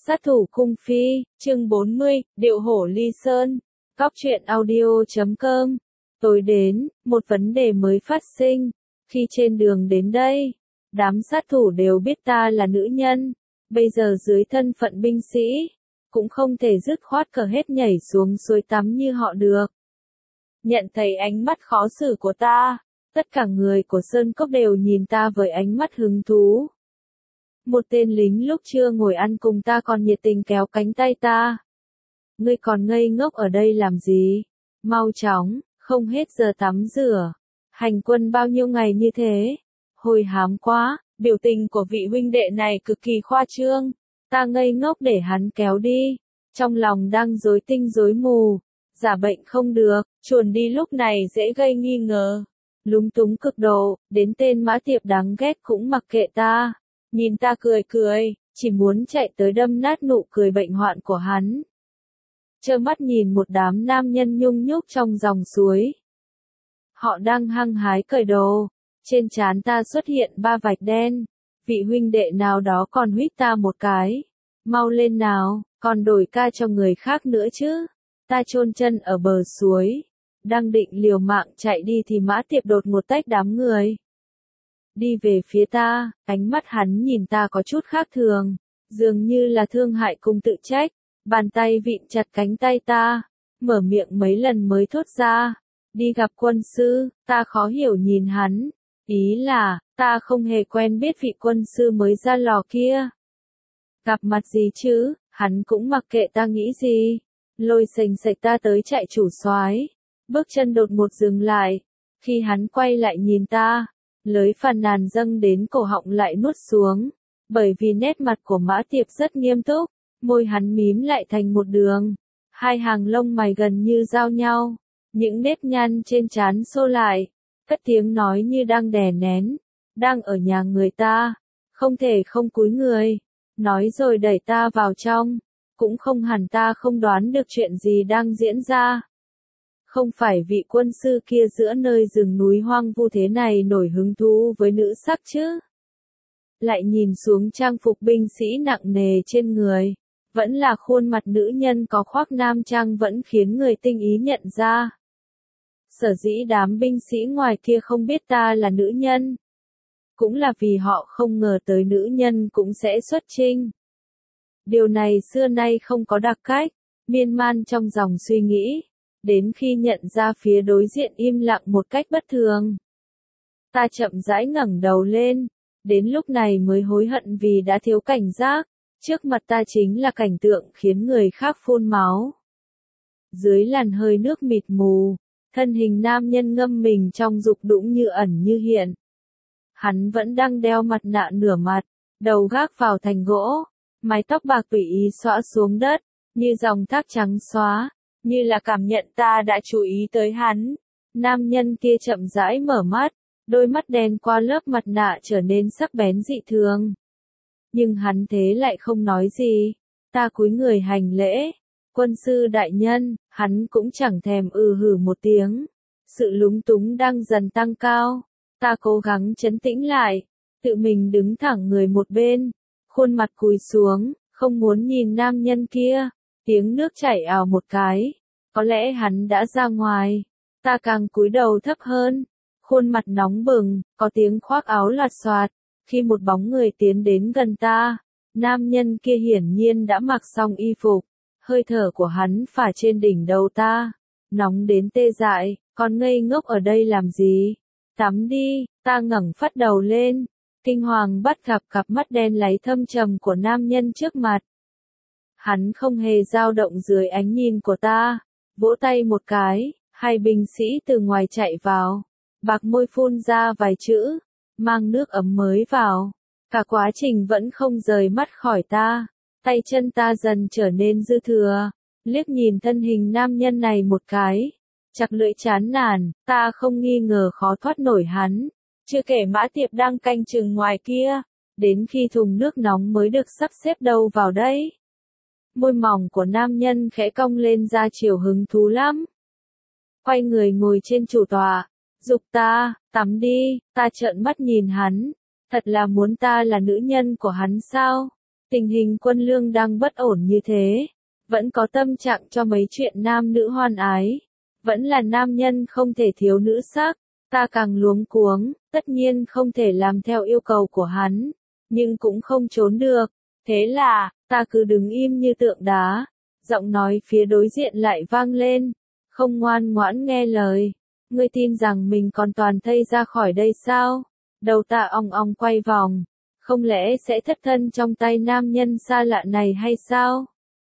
Sát thủ cung phi, chương 40, điệu hổ ly sơn. Cóc truyện audio.com. Tối đến, một vấn đề mới phát sinh. Khi trên đường đến đây, đám sát thủ đều biết ta là nữ nhân. Bây giờ dưới thân phận binh sĩ, cũng không thể dứt khoát cờ hết nhảy xuống suối tắm như họ được. Nhận thấy ánh mắt khó xử của ta, tất cả người của Sơn Cốc đều nhìn ta với ánh mắt hứng thú. Một tên lính lúc trưa ngồi ăn cùng ta còn nhiệt tình kéo cánh tay ta. Ngươi còn ngây ngốc ở đây làm gì? Mau chóng, không hết giờ tắm rửa. Hành quân bao nhiêu ngày như thế? Hồi hám quá, biểu tình của vị huynh đệ này cực kỳ khoa trương. Ta ngây ngốc để hắn kéo đi. Trong lòng đang rối tinh rối mù. Giả bệnh không được, chuồn đi lúc này dễ gây nghi ngờ. Lúng túng cực độ, đến tên Mã Tiệp đáng ghét cũng mặc kệ ta. Nhìn ta cười cười, chỉ muốn chạy tới đâm nát nụ cười bệnh hoạn của hắn. Trơ mắt nhìn một đám nam nhân nhung nhúc trong dòng suối. Họ đang hăng hái cởi đồ, trên trán ta xuất hiện 3 vạch đen. Vị huynh đệ nào đó còn huýt ta một cái. Mau lên nào, còn đổi ca cho người khác nữa chứ. Ta chôn chân ở bờ suối, đang định liều mạng chạy đi thì Mã Tiệp đột ngột tách đám người. Đi về phía ta, ánh mắt hắn nhìn ta có chút khác thường, dường như là thương hại cùng tự trách, bàn tay vịn chặt cánh tay ta, mở miệng mấy lần mới thốt ra, đi gặp quân sư. Ta khó hiểu nhìn hắn, ý là, ta không hề quen biết vị quân sư mới ra lò kia. Gặp mặt gì chứ, hắn cũng mặc kệ ta nghĩ gì, lôi sềnh sệch ta tới chạy chủ soái, bước chân đột ngột dừng lại, khi hắn quay lại nhìn ta. Lưới phàn nàn dâng đến cổ họng lại nuốt xuống, bởi vì nét mặt của Mã Tiệp rất nghiêm túc, môi hắn mím lại thành một đường, hai hàng lông mày gần như giao nhau, những nếp nhăn trên trán xô lại, cất tiếng nói như đang đè nén, đang ở nhà người ta, không thể không cúi người, nói rồi đẩy ta vào trong, cũng không hẳn ta không đoán được chuyện gì đang diễn ra. Không phải vị quân sư kia giữa nơi rừng núi hoang vu thế này nổi hứng thú với nữ sắc chứ? Lại nhìn xuống trang phục binh sĩ nặng nề trên người, vẫn là khuôn mặt nữ nhân có khoác nam trang vẫn khiến người tinh ý nhận ra. Sở dĩ đám binh sĩ ngoài kia không biết ta là nữ nhân, cũng là vì họ không ngờ tới nữ nhân cũng sẽ xuất chinh. Điều này xưa nay không có đặc cách, miên man trong dòng suy nghĩ. Đến khi nhận ra phía đối diện im lặng một cách bất thường, ta chậm rãi ngẩng đầu lên, đến lúc này mới hối hận vì đã thiếu cảnh giác, trước mặt ta chính là cảnh tượng khiến người khác phun máu. Dưới làn hơi nước mịt mù, thân hình nam nhân ngâm mình trong dục đũng như ẩn như hiện. Hắn vẫn đang đeo mặt nạ nửa mặt, đầu gác vào thành gỗ, mái tóc bạc tùy ý xõa xuống đất, như dòng thác trắng xóa. Như là cảm nhận ta đã chú ý tới hắn. Nam nhân kia chậm rãi mở mắt, đôi mắt đen qua lớp mặt nạ trở nên sắc bén dị thường. Nhưng hắn thế lại không nói gì. Ta cúi người hành lễ. Quân sư đại nhân, hắn cũng chẳng thèm hử một tiếng. Sự lúng túng đang dần tăng cao. Ta cố gắng trấn tĩnh lại, tự mình đứng thẳng người một bên, khuôn mặt cúi xuống, không muốn nhìn nam nhân kia. Tiếng nước chảy ào một cái, có lẽ hắn đã ra ngoài. Ta càng cúi đầu thấp hơn, khuôn mặt nóng bừng, có tiếng khoác áo lạt xoạt. Khi một bóng người tiến đến gần ta, nam nhân kia hiển nhiên đã mặc xong y phục, hơi thở của hắn phả trên đỉnh đầu ta, nóng đến tê dại. Còn ngây ngốc ở đây làm gì? Tắm đi. Ta ngẩng phát đầu lên, kinh hoàng bắt gặp cặp mắt đen láy thâm trầm của nam nhân trước mặt. Hắn không hề dao động dưới ánh nhìn của ta, vỗ tay một cái, hai binh sĩ từ ngoài chạy vào, bạc môi phun ra vài chữ, mang nước ấm mới vào. Cả quá trình vẫn không rời mắt khỏi ta, tay chân ta dần trở nên dư thừa, liếc nhìn thân hình nam nhân này một cái, chặt lưỡi chán nản, ta không nghi ngờ khó thoát nổi hắn, chưa kể Mã Tiệp đang canh chừng ngoài kia, đến khi thùng nước nóng mới được sắp xếp đâu vào đây. Môi mỏng của nam nhân khẽ cong lên ra chiều hứng thú lắm. Quay người ngồi trên chủ tọa, giục ta, tắm đi. Ta trợn mắt nhìn hắn, thật là muốn ta là nữ nhân của hắn sao? Tình hình quân lương đang bất ổn như thế, vẫn có tâm trạng cho mấy chuyện nam nữ hoan ái, vẫn là nam nhân không thể thiếu nữ sắc, ta càng luống cuống, tất nhiên không thể làm theo yêu cầu của hắn, nhưng cũng không trốn được, thế là, ta cứ đứng im như tượng đá, giọng nói phía đối diện lại vang lên, không ngoan ngoãn nghe lời, ngươi tin rằng mình còn toàn thây ra khỏi đây sao? Đầu ta ong ong quay vòng, không lẽ sẽ thất thân trong tay nam nhân xa lạ này hay sao?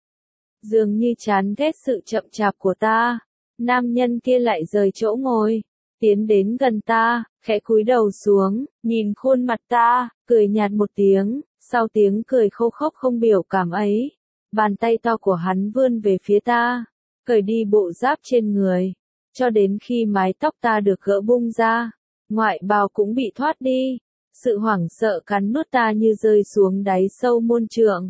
Dường như chán ghét sự chậm chạp của ta, nam nhân kia lại rời chỗ ngồi, tiến đến gần ta, khẽ cúi đầu xuống, nhìn khuôn mặt ta, cười nhạt một tiếng, sau tiếng cười khô khốc không biểu cảm ấy, bàn tay to của hắn vươn về phía ta, cởi đi bộ giáp trên người, cho đến khi mái tóc ta được gỡ bung ra, ngoại bào cũng bị thoát đi, sự hoảng sợ cắn nuốt ta như rơi xuống đáy sâu muôn trượng.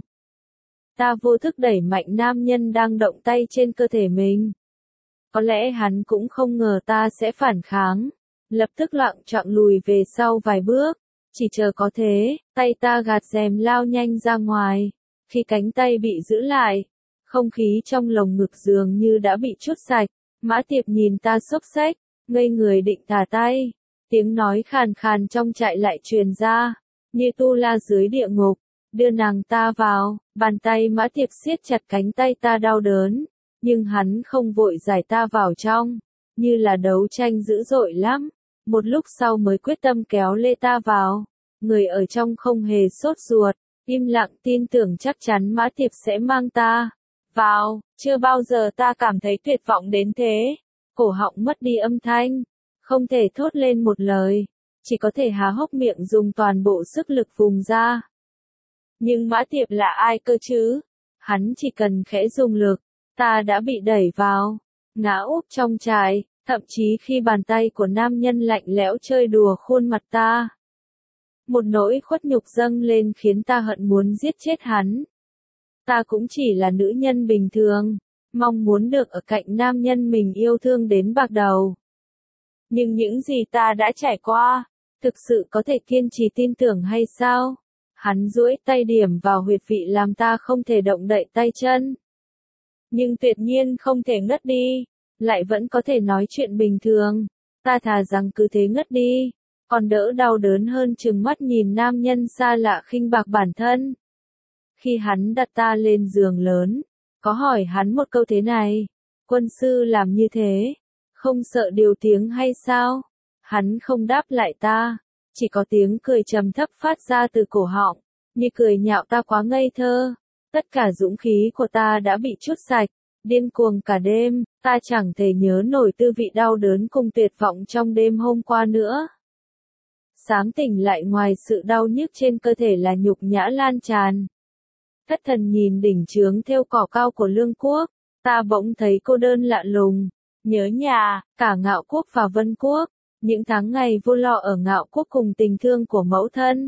Ta vô thức đẩy mạnh nam nhân đang động tay trên cơ thể mình. Có lẽ hắn cũng không ngờ ta sẽ phản kháng, lập tức loạng choạng lùi về sau vài bước, chỉ chờ có thế, tay ta gạt rèm lao nhanh ra ngoài, khi cánh tay bị giữ lại, không khí trong lồng ngực dường như đã bị trút sạch, Mã Tiệp nhìn ta xốc xếch, ngây người định thả tay, tiếng nói khàn khàn trong trại lại truyền ra, như tu la dưới địa ngục, đưa nàng ta vào, bàn tay Mã Tiệp siết chặt cánh tay ta đau đớn. Nhưng hắn không vội giải ta vào trong, như là đấu tranh dữ dội lắm. Một lúc sau mới quyết tâm kéo lê ta vào. Người ở trong không hề sốt ruột, im lặng tin tưởng chắc chắn Mã Tiệp sẽ mang ta vào. Chưa bao giờ ta cảm thấy tuyệt vọng đến thế. Cổ họng mất đi âm thanh, không thể thốt lên một lời, chỉ có thể há hốc miệng dùng toàn bộ sức lực vùng ra. Nhưng Mã Tiệp là ai cơ chứ? Hắn chỉ cần khẽ dùng lực. Ta đã bị đẩy vào, ngã úp trong trại, thậm chí khi bàn tay của nam nhân lạnh lẽo chơi đùa khuôn mặt ta. Một nỗi khuất nhục dâng lên khiến ta hận muốn giết chết hắn. Ta cũng chỉ là nữ nhân bình thường, mong muốn được ở cạnh nam nhân mình yêu thương đến bạc đầu. Nhưng những gì ta đã trải qua, thực sự có thể kiên trì tin tưởng hay sao? Hắn duỗi tay điểm vào huyệt vị làm ta không thể động đậy tay chân. Nhưng tuyệt nhiên không thể ngất đi, lại vẫn có thể nói chuyện bình thường, ta thà rằng cứ thế ngất đi, còn đỡ đau đớn hơn trừng mắt nhìn nam nhân xa lạ khinh bạc bản thân. Khi hắn đặt ta lên giường lớn, có hỏi hắn một câu thế này, quân sư làm như thế, không sợ điều tiếng hay sao? Hắn không đáp lại ta, chỉ có tiếng cười trầm thấp phát ra từ cổ họng, như cười nhạo ta quá ngây thơ. Tất cả dũng khí của ta đã bị trút sạch, điên cuồng cả đêm, ta chẳng thể nhớ nổi tư vị đau đớn cùng tuyệt vọng trong đêm hôm qua nữa. Sáng tỉnh lại ngoài sự đau nhức trên cơ thể là nhục nhã lan tràn. Thất thần nhìn đỉnh chướng thêu cỏ cao của Lương Quốc, ta bỗng thấy cô đơn lạ lùng, nhớ nhà, cả Ngạo Quốc và Vân Quốc, những tháng ngày vô lo ở Ngạo Quốc cùng tình thương của mẫu thân.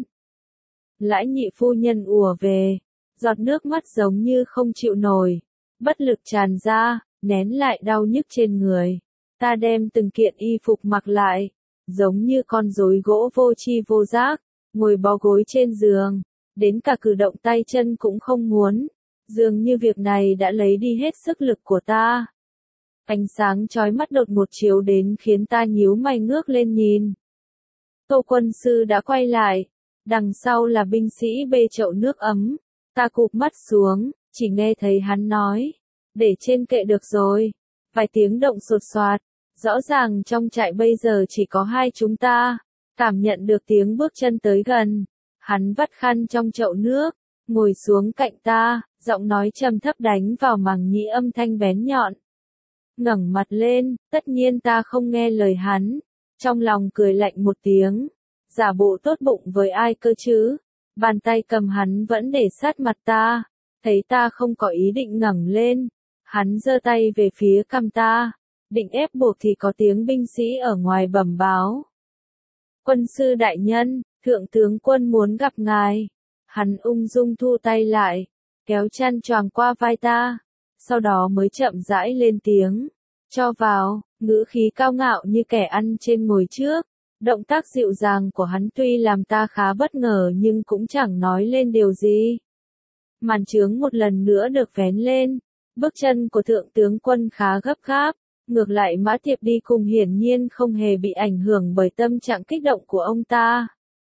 Lãi nhị phu nhân ùa về. Giọt nước mắt giống như không chịu nổi, bất lực tràn ra, nén lại đau nhức trên người. Ta đem từng kiện y phục mặc lại, giống như con rối gỗ vô tri vô giác, ngồi bó gối trên giường, đến cả cử động tay chân cũng không muốn. Dường như việc này đã lấy đi hết sức lực của ta. Ánh sáng chói mắt đột ngột chiếu đến khiến ta nhíu mày ngước lên nhìn. Tô quân sư đã quay lại, đằng sau là binh sĩ bê chậu nước ấm. Ta cụp mắt xuống, chỉ nghe thấy hắn nói, để trên kệ được rồi. Vài tiếng động sột soạt, rõ ràng trong trại bây giờ chỉ có hai chúng ta. Cảm nhận được tiếng bước chân tới gần, hắn vắt khăn trong chậu nước, ngồi xuống cạnh ta, giọng nói trầm thấp đánh vào màng nhĩ âm thanh bén nhọn. Ngẩng mặt lên, tất nhiên ta không nghe lời hắn, trong lòng cười lạnh một tiếng, giả bộ tốt bụng với ai cơ chứ? Bàn tay cầm hắn vẫn để sát mặt ta, thấy ta không có ý định ngẩng lên, hắn giơ tay về phía cằm ta, định ép buộc thì có tiếng binh sĩ ở ngoài bẩm báo. Quân sư đại nhân, thượng tướng quân muốn gặp ngài. Hắn ung dung thu tay lại, kéo chăn choàng qua vai ta, sau đó mới chậm rãi lên tiếng, cho vào, ngữ khí cao ngạo như kẻ ăn trên ngồi trước. Động tác dịu dàng của hắn tuy làm ta khá bất ngờ nhưng cũng chẳng nói lên điều gì. Màn chướng một lần nữa được vén lên. Bước chân của thượng tướng quân khá gấp gáp. Ngược lại Mã Tiệp đi cùng hiển nhiên không hề bị ảnh hưởng bởi tâm trạng kích động của ông ta.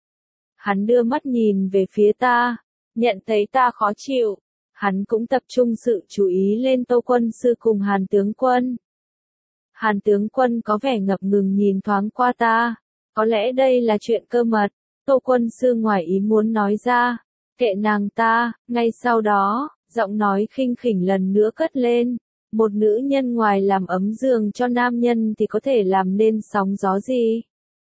Hắn đưa mắt nhìn về phía ta, nhận thấy ta khó chịu. Hắn cũng tập trung sự chú ý lên Tô quân sư cùng Hàn tướng quân. Hàn tướng quân có vẻ ngập ngừng nhìn thoáng qua ta. Có lẽ đây là chuyện cơ mật. Tô quân sư ngoài ý muốn nói ra. Kệ nàng ta, ngay sau đó, giọng nói khinh khỉnh lần nữa cất lên. Một nữ nhân ngoài làm ấm giường cho nam nhân thì có thể làm nên sóng gió gì?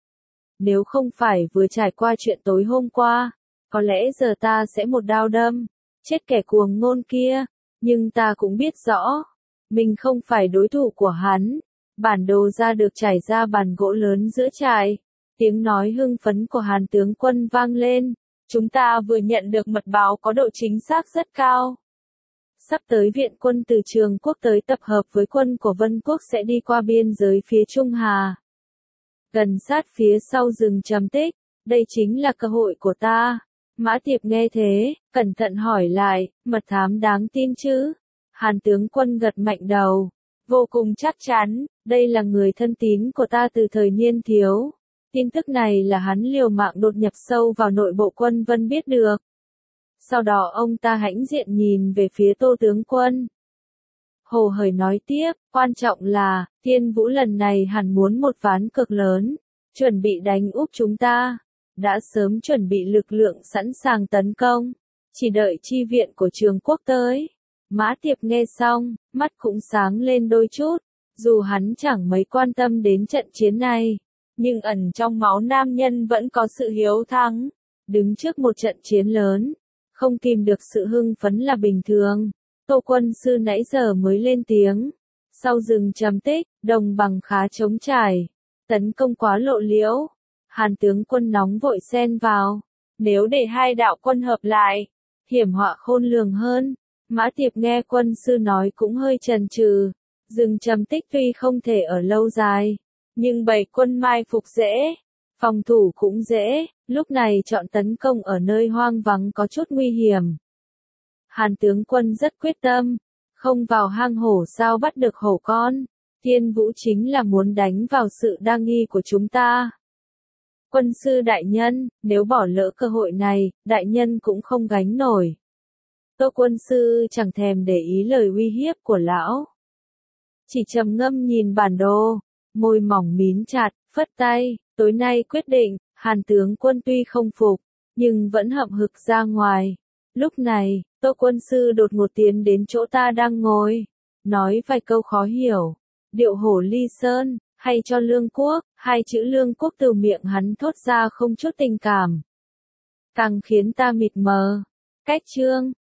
Nếu không phải vừa trải qua chuyện tối hôm qua, có lẽ giờ ta sẽ một đao đâm, chết kẻ cuồng ngôn kia. Nhưng ta cũng biết rõ, mình không phải đối thủ của hắn. Bản đồ ra được trải ra bàn gỗ lớn giữa trại. Tiếng nói hưng phấn của Hàn tướng quân vang lên. Chúng ta vừa nhận được mật báo có độ chính xác rất cao. Sắp tới viện quân từ Trường Quốc tới tập hợp với quân của Vân Quốc sẽ đi qua biên giới phía Trung Hà. Gần sát phía sau rừng Trầm Tích, đây chính là cơ hội của ta. Mã Tiệp nghe thế, cẩn thận hỏi lại, mật thám đáng tin chứ? Hàn tướng quân gật mạnh đầu, vô cùng chắc chắn, đây là người thân tín của ta từ thời niên thiếu. Tin tức này là hắn liều mạng đột nhập sâu vào nội bộ quân Vân biết được. Sau đó ông ta hãnh diện nhìn về phía Tô tướng quân. Hồ hởi nói tiếp, quan trọng là, Thiên Vũ lần này hẳn muốn một ván cược lớn, chuẩn bị đánh úp chúng ta. Đã sớm chuẩn bị lực lượng sẵn sàng tấn công, chỉ đợi chi viện của Trường Quốc tới. Mã Tiệp nghe xong, mắt cũng sáng lên đôi chút, dù hắn chẳng mấy quan tâm đến trận chiến này, nhưng ẩn trong máu nam nhân vẫn có sự hiếu thắng. Đứng trước một trận chiến lớn, không kìm được sự hưng phấn là bình thường. Tô quân sư nãy giờ mới lên tiếng. Sau rừng Trầm Tích, đồng bằng khá trống trải, tấn công quá lộ liễu. Hàn tướng quân nóng vội xen vào. Nếu để hai đạo quân hợp lại, hiểm họa khôn lường hơn. Mã Tiệp nghe quân sư nói cũng hơi chần chừ. Rừng Trầm Tích tuy không thể ở lâu dài, nhưng bầy quân mai phục dễ, phòng thủ cũng dễ, lúc này chọn tấn công ở nơi hoang vắng có chút nguy hiểm. Hàn tướng quân rất quyết tâm, không vào hang hổ sao bắt được hổ con. Thiên Vũ chính là muốn đánh vào sự đa nghi của chúng ta. Quân sư đại nhân, nếu bỏ lỡ cơ hội này, đại nhân cũng không gánh nổi. Tô quân sư chẳng thèm để ý lời uy hiếp của lão. Chỉ trầm ngâm nhìn bản đồ, môi mỏng mím chặt, phất tay, tối nay quyết định. Hàn tướng quân tuy không phục, nhưng vẫn hậm hực ra ngoài. Lúc này, Tô quân sư đột ngột tiến đến chỗ ta đang ngồi, nói vài câu khó hiểu. Điệu hổ ly sơn, hay cho lương quốc, hai chữ lương quốc từ miệng hắn thốt ra không chút tình cảm. Càng khiến ta mịt mờ. Cách chương